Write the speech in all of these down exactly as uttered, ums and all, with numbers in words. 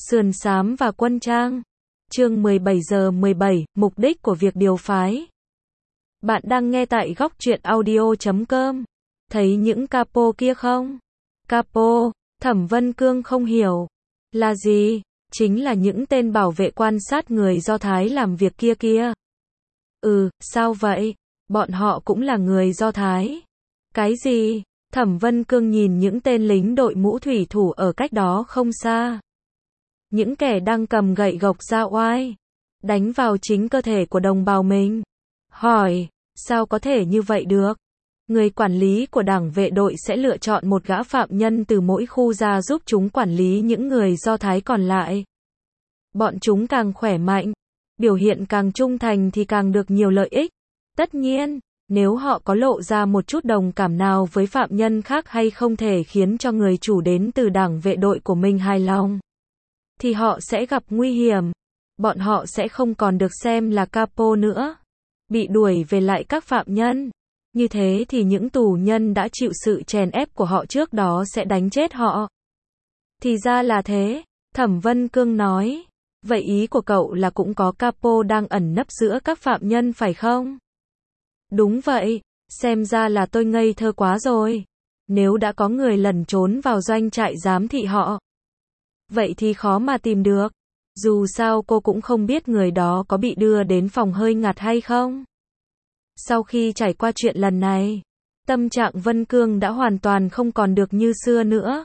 Sườn xám và quân trang. Chương mười bảy giờ mười bảy, mục đích của việc điều phái. Bạn đang nghe tại góc truyện audio chấm com. Thấy những capo kia không? Capo, Thẩm Vân Cương không hiểu. Là gì? Chính là những tên bảo vệ quan sát người Do Thái làm việc kia kia. Ừ, sao vậy? Bọn họ cũng là người Do Thái. Cái gì? Thẩm Vân Cương nhìn những tên lính đội mũ thủy thủ ở cách đó không xa. Những kẻ đang cầm gậy gộc ra oai, đánh vào chính cơ thể của đồng bào mình. Hỏi, sao có thể như vậy được? Người quản lý của đảng vệ đội sẽ lựa chọn một gã phạm nhân từ mỗi khu ra giúp chúng quản lý những người Do Thái còn lại. Bọn chúng càng khỏe mạnh, biểu hiện càng trung thành thì càng được nhiều lợi ích. Tất nhiên, nếu họ có lộ ra một chút đồng cảm nào với phạm nhân khác hay không thể khiến cho người chủ đến từ đảng vệ đội của mình hài lòng, thì họ sẽ gặp nguy hiểm. Bọn họ sẽ không còn được xem là capo nữa, bị đuổi về lại các phạm nhân. Như thế thì những tù nhân đã chịu sự chèn ép của họ trước đó sẽ đánh chết họ. Thì ra là thế, Thẩm Vân Cương nói. Vậy ý của cậu là cũng có capo đang ẩn nấp giữa các phạm nhân phải không? Đúng vậy, xem ra là tôi ngây thơ quá rồi. Nếu đã có người lẩn trốn vào doanh trại giám thị họ, vậy thì khó mà tìm được. Dù sao cô cũng không biết người đó có bị đưa đến phòng hơi ngạt hay không. Sau khi trải qua chuyện lần này, tâm trạng Vân Cương đã hoàn toàn không còn được như xưa nữa.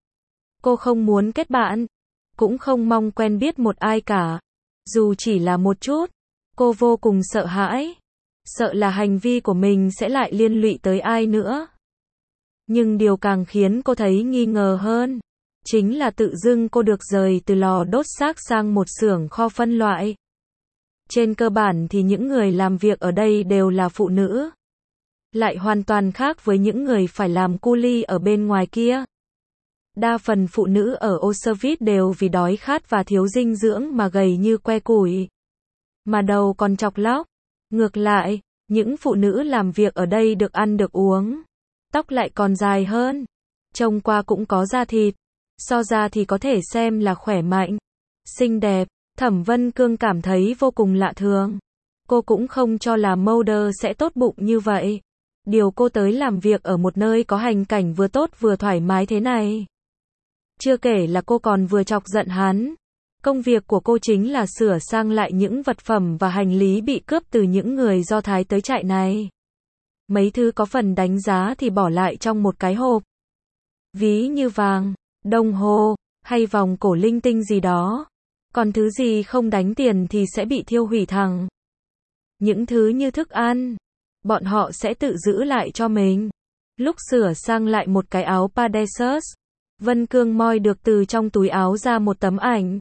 Cô không muốn kết bạn, cũng không mong quen biết một ai cả. Dù chỉ là một chút, cô vô cùng sợ hãi. Sợ là hành vi của mình sẽ lại liên lụy tới ai nữa. Nhưng điều càng khiến cô thấy nghi ngờ hơn, chính là tự dưng cô được rời từ lò đốt xác sang một xưởng kho phân loại. Trên cơ bản thì những người làm việc ở đây đều là phụ nữ. Lại hoàn toàn khác với những người phải làm cu li ở bên ngoài kia. Đa phần phụ nữ ở Auschwitz đều vì đói khát và thiếu dinh dưỡng mà gầy như que củi. Mà đầu còn chọc lóc. Ngược lại, những phụ nữ làm việc ở đây được ăn được uống. Tóc lại còn dài hơn. Trông qua cũng có da thịt. So ra thì có thể xem là khỏe mạnh, xinh đẹp. Thẩm Vân Cương cảm thấy vô cùng lạ thường. Cô cũng không cho là Mulder sẽ tốt bụng như vậy. Điều cô tới làm việc ở một nơi có hành cảnh vừa tốt vừa thoải mái thế này. Chưa kể là cô còn vừa chọc giận hắn. Công việc của cô chính là sửa sang lại những vật phẩm và hành lý bị cướp từ những người Do Thái tới trại này. Mấy thứ có phần đánh giá thì bỏ lại trong một cái hộp. Ví như vàng, đồng hồ, hay vòng cổ linh tinh gì đó. Còn thứ gì không đánh tiền thì sẽ bị thiêu hủy thẳng. Những thứ như thức ăn, bọn họ sẽ tự giữ lại cho mình. Lúc sửa sang lại một cái áo Padesus, Vân Cương moi được từ trong túi áo ra một tấm ảnh.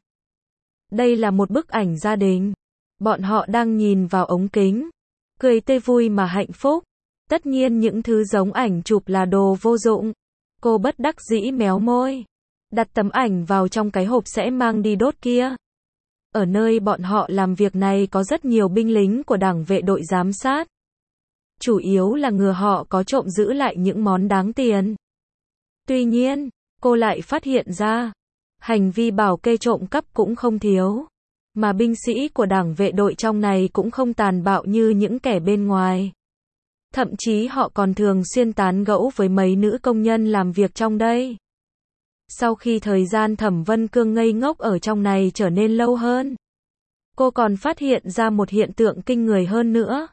Đây là một bức ảnh gia đình. Bọn họ đang nhìn vào ống kính, cười tươi vui mà hạnh phúc. Tất nhiên những thứ giống ảnh chụp là đồ vô dụng. Cô bất đắc dĩ méo môi, đặt tấm ảnh vào trong cái hộp sẽ mang đi đốt kia. Ở nơi bọn họ làm việc này có rất nhiều binh lính của đảng vệ đội giám sát. Chủ yếu là ngừa họ có trộm giữ lại những món đáng tiền. Tuy nhiên, cô lại phát hiện ra, hành vi bảo kê trộm cắp cũng không thiếu. Mà binh sĩ của đảng vệ đội trong này cũng không tàn bạo như những kẻ bên ngoài. Thậm chí họ còn thường xuyên tán gẫu với mấy nữ công nhân làm việc trong đây. Sau khi thời gian Thẩm Vân Cương ngây ngốc ở trong này trở nên lâu hơn, cô còn phát hiện ra một hiện tượng kinh người hơn nữa.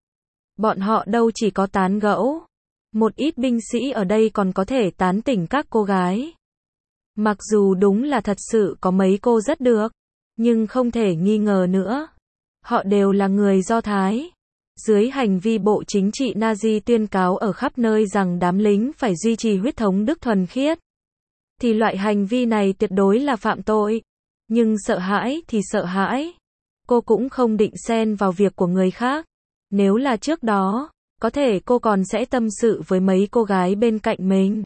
Bọn họ đâu chỉ có tán gẫu, một ít binh sĩ ở đây còn có thể tán tỉnh các cô gái. Mặc dù đúng là thật sự có mấy cô rất được, nhưng không thể nghi ngờ nữa, họ đều là người Do Thái. Dưới hành vi bộ chính trị Nazi tuyên cáo ở khắp nơi rằng đám lính phải duy trì huyết thống đức thuần khiết, thì loại hành vi này tuyệt đối là phạm tội. Nhưng sợ hãi thì sợ hãi. Cô cũng không định xen vào việc của người khác. Nếu là trước đó, có thể cô còn sẽ tâm sự với mấy cô gái bên cạnh mình,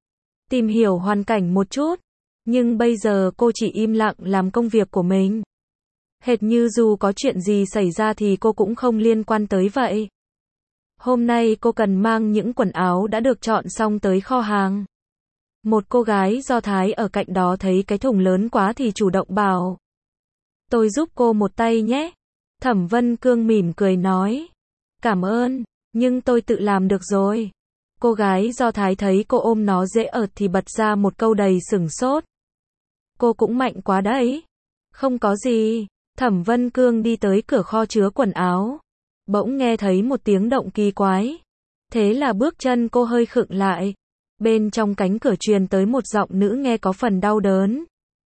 tìm hiểu hoàn cảnh một chút. Nhưng bây giờ cô chỉ im lặng làm công việc của mình. Hệt như dù có chuyện gì xảy ra thì cô cũng không liên quan tới vậy. Hôm nay cô cần mang những quần áo đã được chọn xong tới kho hàng. Một cô gái Do Thái ở cạnh đó thấy cái thùng lớn quá thì chủ động bảo. Tôi giúp cô một tay nhé. Thẩm Vân Cương mỉm cười nói. Cảm ơn, nhưng tôi tự làm được rồi. Cô gái Do Thái thấy cô ôm nó dễ ợt thì bật ra một câu đầy sửng sốt. Cô cũng mạnh quá đấy. Không có gì. Thẩm Vân Cương đi tới cửa kho chứa quần áo. Bỗng nghe thấy một tiếng động kỳ quái. Thế là bước chân cô hơi khựng lại. Bên trong cánh cửa truyền tới một giọng nữ nghe có phần đau đớn.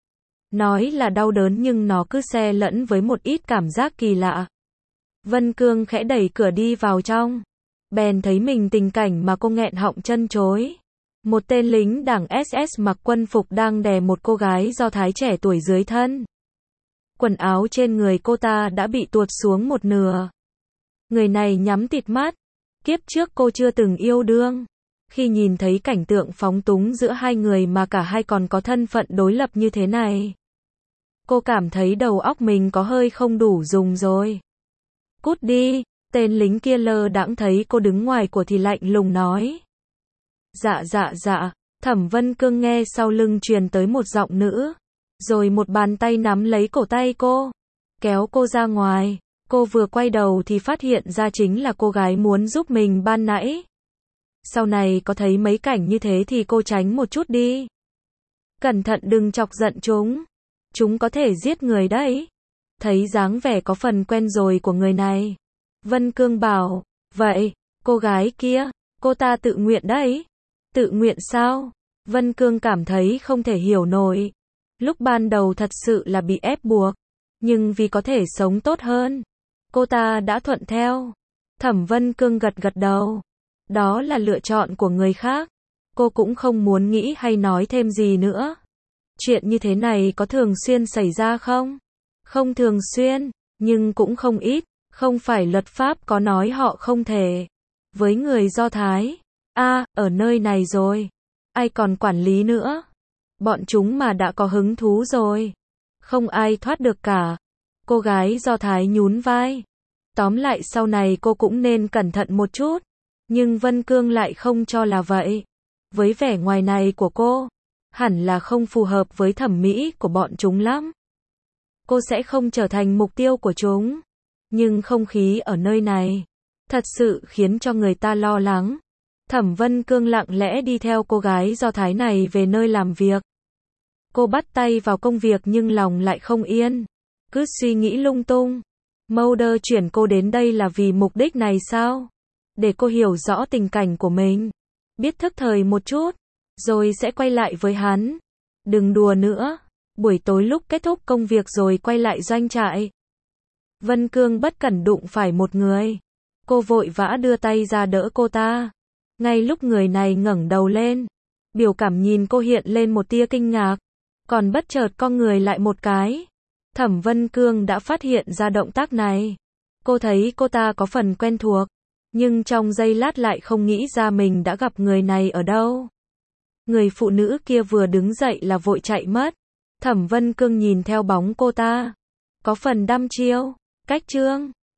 Nói là đau đớn nhưng nó cứ xen lẫn với một ít cảm giác kỳ lạ. Vân Cương khẽ đẩy cửa đi vào trong. Bèn thấy mình tình cảnh mà cô nghẹn họng chân chối. Một tên lính đảng ét ét mặc quân phục đang đè một cô gái Do Thái trẻ tuổi dưới thân. Quần áo trên người cô ta đã bị tuột xuống một nửa. Người này nhắm tịt mắt. Kiếp trước cô chưa từng yêu đương. Khi nhìn thấy cảnh tượng phóng túng giữa hai người mà cả hai còn có thân phận đối lập như thế này, cô cảm thấy đầu óc mình có hơi không đủ dùng rồi. Cút đi, tên lính kia lơ đãng thấy cô đứng ngoài của thì lạnh lùng nói. Dạ dạ dạ, Thẩm Vân Cương nghe sau lưng truyền tới một giọng nữ, rồi một bàn tay nắm lấy cổ tay cô, kéo cô ra ngoài. Cô vừa quay đầu thì phát hiện ra chính là cô gái muốn giúp mình ban nãy. Sau này có thấy mấy cảnh như thế thì cô tránh một chút đi. Cẩn thận đừng chọc giận chúng. Chúng có thể giết người đấy. Thấy dáng vẻ có phần quen rồi của người này, Vân Cương bảo, vậy, cô gái kia, cô ta tự nguyện đấy. Tự nguyện sao? Vân Cương cảm thấy không thể hiểu nổi. Lúc ban đầu thật sự là bị ép buộc, nhưng vì có thể sống tốt hơn, cô ta đã thuận theo. Thẩm Vân Cương gật gật đầu. Đó là lựa chọn của người khác. Cô cũng không muốn nghĩ hay nói thêm gì nữa. Chuyện như thế này có thường xuyên xảy ra không? Không thường xuyên, nhưng cũng không ít. Không phải luật pháp có nói họ không thể. Với người Do Thái, a, ở nơi này rồi, ai còn quản lý nữa? Bọn chúng mà đã có hứng thú rồi, không ai thoát được cả. Cô gái Do Thái nhún vai. Tóm lại sau này cô cũng nên cẩn thận một chút. Nhưng Vân Cương lại không cho là vậy. Với vẻ ngoài này của cô, hẳn là không phù hợp với thẩm mỹ của bọn chúng lắm. Cô sẽ không trở thành mục tiêu của chúng. Nhưng không khí ở nơi này thật sự khiến cho người ta lo lắng. Thẩm Vân Cương lặng lẽ đi theo cô gái Do Thái này về nơi làm việc. Cô bắt tay vào công việc nhưng lòng lại không yên. Cứ suy nghĩ lung tung. Mulder chuyển cô đến đây là vì mục đích này sao? Để cô hiểu rõ tình cảnh của mình. Biết thức thời một chút. Rồi sẽ quay lại với hắn. Đừng đùa nữa. Buổi tối lúc kết thúc công việc rồi quay lại doanh trại. Vân Cương bất cẩn đụng phải một người. Cô vội vã đưa tay ra đỡ cô ta. Ngay lúc người này ngẩng đầu lên, biểu cảm nhìn cô hiện lên một tia kinh ngạc. Còn bất chợt con người lại một cái. Thẩm Vân Cương đã phát hiện ra động tác này. Cô thấy cô ta có phần quen thuộc. Nhưng trong giây lát lại không nghĩ ra mình đã gặp người này ở đâu. Người phụ nữ kia vừa đứng dậy là vội chạy mất. Thẩm Vân Cương nhìn theo bóng cô ta. Có phần đăm chiêu. Cách trương.